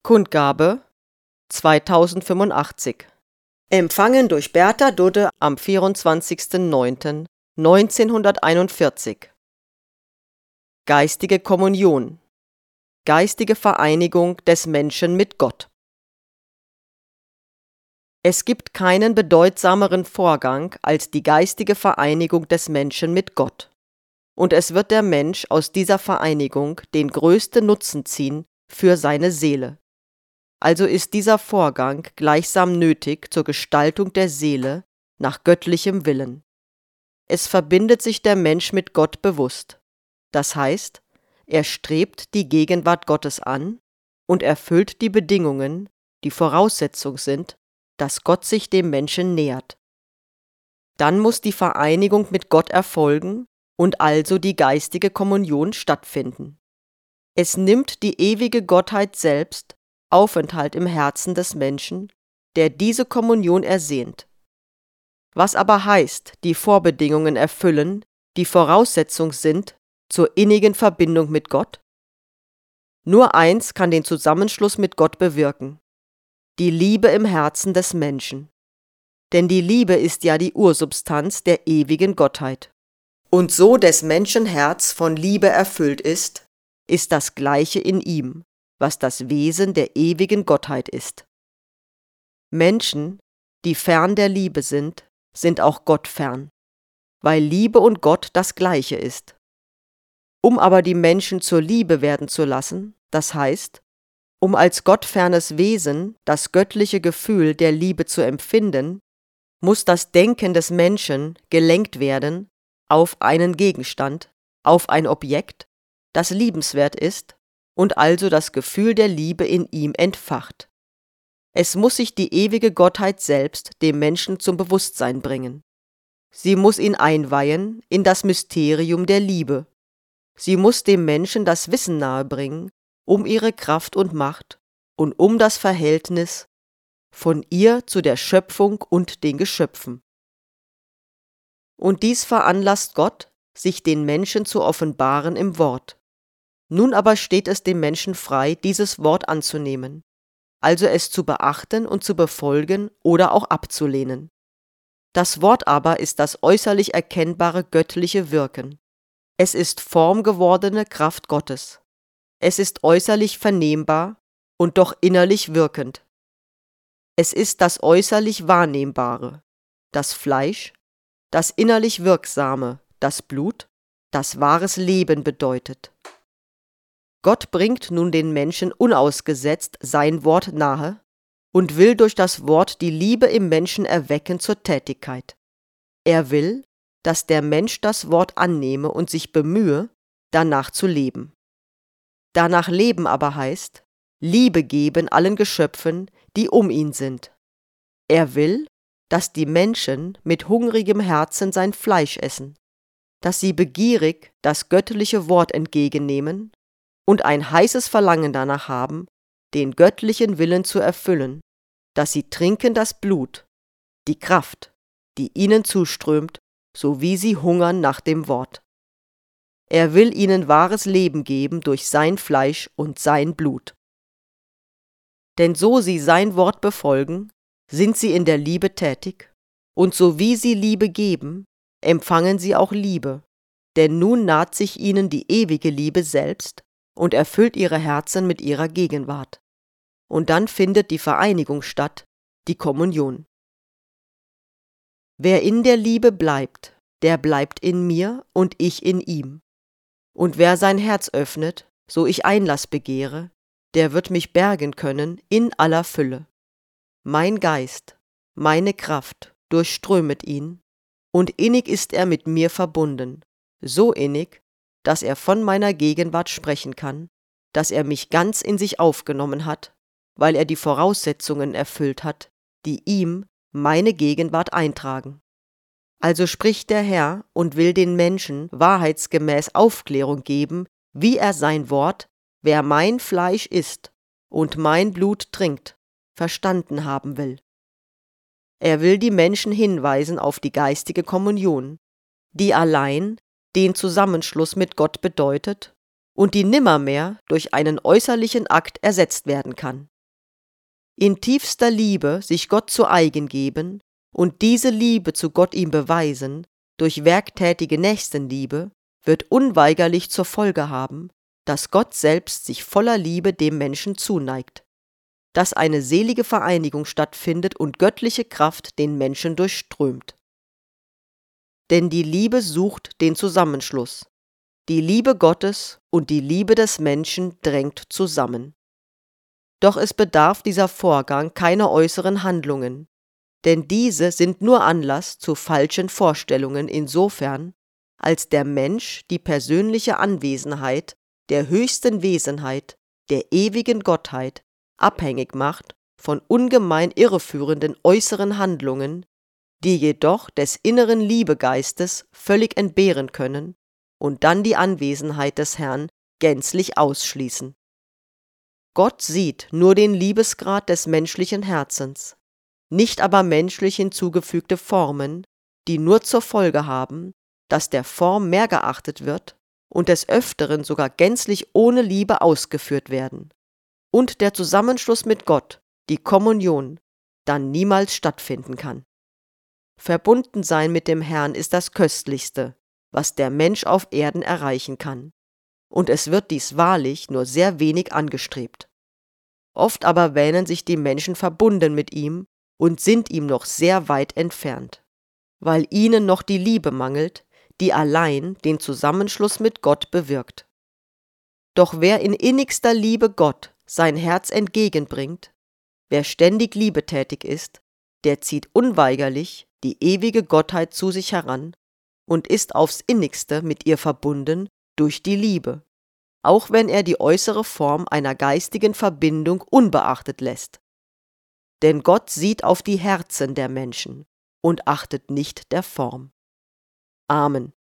Kundgabe 2085. Empfangen durch Bertha Dudde am 24.09.1941. Geistige Kommunion. Geistige Vereinigung des Menschen mit Gott. Es gibt keinen bedeutsameren Vorgang als die geistige Vereinigung des Menschen mit Gott. Und es wird der Mensch aus dieser Vereinigung den größten Nutzen ziehen für seine Seele. Also ist dieser Vorgang gleichsam nötig zur Gestaltung der Seele nach göttlichem Willen. Es verbindet sich der Mensch mit Gott bewusst. Das heißt, er strebt die Gegenwart Gottes an und erfüllt die Bedingungen, die Voraussetzung sind, dass Gott sich dem Menschen nähert. Dann muss die Vereinigung mit Gott erfolgen und also die geistige Kommunion stattfinden. Es nimmt die ewige Gottheit selbst Aufenthalt im Herzen des Menschen, der diese Kommunion ersehnt. Was aber heißt, die Vorbedingungen erfüllen, die Voraussetzung sind zur innigen Verbindung mit Gott? Nur eins kann den Zusammenschluss mit Gott bewirken: die Liebe im Herzen des Menschen. Denn die Liebe ist ja die Ursubstanz der ewigen Gottheit. Und so des Menschen Herz von Liebe erfüllt ist das Gleiche in ihm, was das Wesen der ewigen Gottheit ist. Menschen, die fern der Liebe sind auch Gott fern, weil Liebe und Gott das Gleiche ist. Um aber die Menschen zur Liebe werden zu lassen, das heißt, um als gottfernes Wesen das göttliche Gefühl der Liebe zu empfinden, muss das Denken des Menschen gelenkt werden auf einen Gegenstand, auf ein Objekt, das liebenswert ist und also das Gefühl der Liebe in ihm entfacht. Es muss sich die ewige Gottheit selbst dem Menschen zum Bewusstsein bringen. Sie muss ihn einweihen in das Mysterium der Liebe. Sie muss dem Menschen das Wissen nahebringen um ihre Kraft und Macht und um das Verhältnis von ihr zu der Schöpfung und den Geschöpfen. Und dies veranlasst Gott, sich den Menschen zu offenbaren im Wort. Nun aber steht es dem Menschen frei, dieses Wort anzunehmen, also es zu beachten und zu befolgen oder auch abzulehnen. Das Wort aber ist das äußerlich erkennbare göttliche Wirken. Es ist formgewordene Kraft Gottes. Es ist äußerlich vernehmbar und doch innerlich wirkend. Es ist das äußerlich Wahrnehmbare, das Fleisch, das innerlich Wirksame, das Blut, das wahres Leben bedeutet. Gott bringt nun den Menschen unausgesetzt sein Wort nahe und will durch das Wort die Liebe im Menschen erwecken zur Tätigkeit. Er will, dass der Mensch das Wort annehme und sich bemühe, danach zu leben. Danach leben aber heißt, Liebe geben allen Geschöpfen, die um ihn sind. Er will, dass die Menschen mit hungrigem Herzen sein Fleisch essen, dass sie begierig das göttliche Wort entgegennehmen und ein heißes Verlangen danach haben, den göttlichen Willen zu erfüllen, dass sie trinken das Blut, die Kraft, die ihnen zuströmt, so wie sie hungern nach dem Wort. Er will ihnen wahres Leben geben durch sein Fleisch und sein Blut. Denn so sie sein Wort befolgen, sind sie in der Liebe tätig, und so wie sie Liebe geben, empfangen sie auch Liebe, denn nun naht sich ihnen die ewige Liebe selbst und erfüllt ihre Herzen mit ihrer Gegenwart. Und dann findet die Vereinigung statt, die Kommunion. Wer in der Liebe bleibt, der bleibt in mir und ich in ihm. Und wer sein Herz öffnet, so ich Einlass begehre, der wird mich bergen können in aller Fülle. Mein Geist, meine Kraft durchströmet ihn, und innig ist er mit mir verbunden, so innig, dass er von meiner Gegenwart sprechen kann, dass er mich ganz in sich aufgenommen hat, weil er die Voraussetzungen erfüllt hat, die ihm meine Gegenwart eintragen. Also spricht der Herr und will den Menschen wahrheitsgemäß Aufklärung geben, wie er sein Wort, wer mein Fleisch isst und mein Blut trinkt, verstanden haben will. Er will die Menschen hinweisen auf die geistige Kommunion, die allein den Zusammenschluss mit Gott bedeutet und die nimmermehr durch einen äußerlichen Akt ersetzt werden kann. In tiefster Liebe sich Gott zu eigen geben und diese Liebe zu Gott ihm beweisen, durch werktätige Nächstenliebe, wird unweigerlich zur Folge haben, dass Gott selbst sich voller Liebe dem Menschen zuneigt, dass eine selige Vereinigung stattfindet und göttliche Kraft den Menschen durchströmt. Denn die Liebe sucht den Zusammenschluss. Die Liebe Gottes und die Liebe des Menschen drängt zusammen. Doch es bedarf dieser Vorgang keiner äußeren Handlungen, denn diese sind nur Anlass zu falschen Vorstellungen insofern, als der Mensch die persönliche Anwesenheit der höchsten Wesenheit, der ewigen Gottheit, abhängig macht von ungemein irreführenden äußeren Handlungen, die jedoch des inneren Liebegeistes völlig entbehren können und dann die Anwesenheit des Herrn gänzlich ausschließen. Gott sieht nur den Liebesgrad des menschlichen Herzens, nicht aber menschlich hinzugefügte Formen, die nur zur Folge haben, dass der Form mehr geachtet wird und des Öfteren sogar gänzlich ohne Liebe ausgeführt werden und der Zusammenschluss mit Gott, die Kommunion, dann niemals stattfinden kann. Verbunden sein mit dem Herrn ist das Köstlichste, was der Mensch auf Erden erreichen kann, und es wird dies wahrlich nur sehr wenig angestrebt. Oft aber wähnen sich die Menschen verbunden mit ihm und sind ihm noch sehr weit entfernt, weil ihnen noch die Liebe mangelt, die allein den Zusammenschluss mit Gott bewirkt. Doch wer in innigster Liebe Gott sein Herz entgegenbringt, wer ständig liebetätig ist, der zieht unweigerlich die ewige Gottheit zu sich heran und ist aufs innigste mit ihr verbunden durch die Liebe, auch wenn er die äußere Form einer geistigen Verbindung unbeachtet lässt. Denn Gott sieht auf die Herzen der Menschen und achtet nicht der Form. Amen.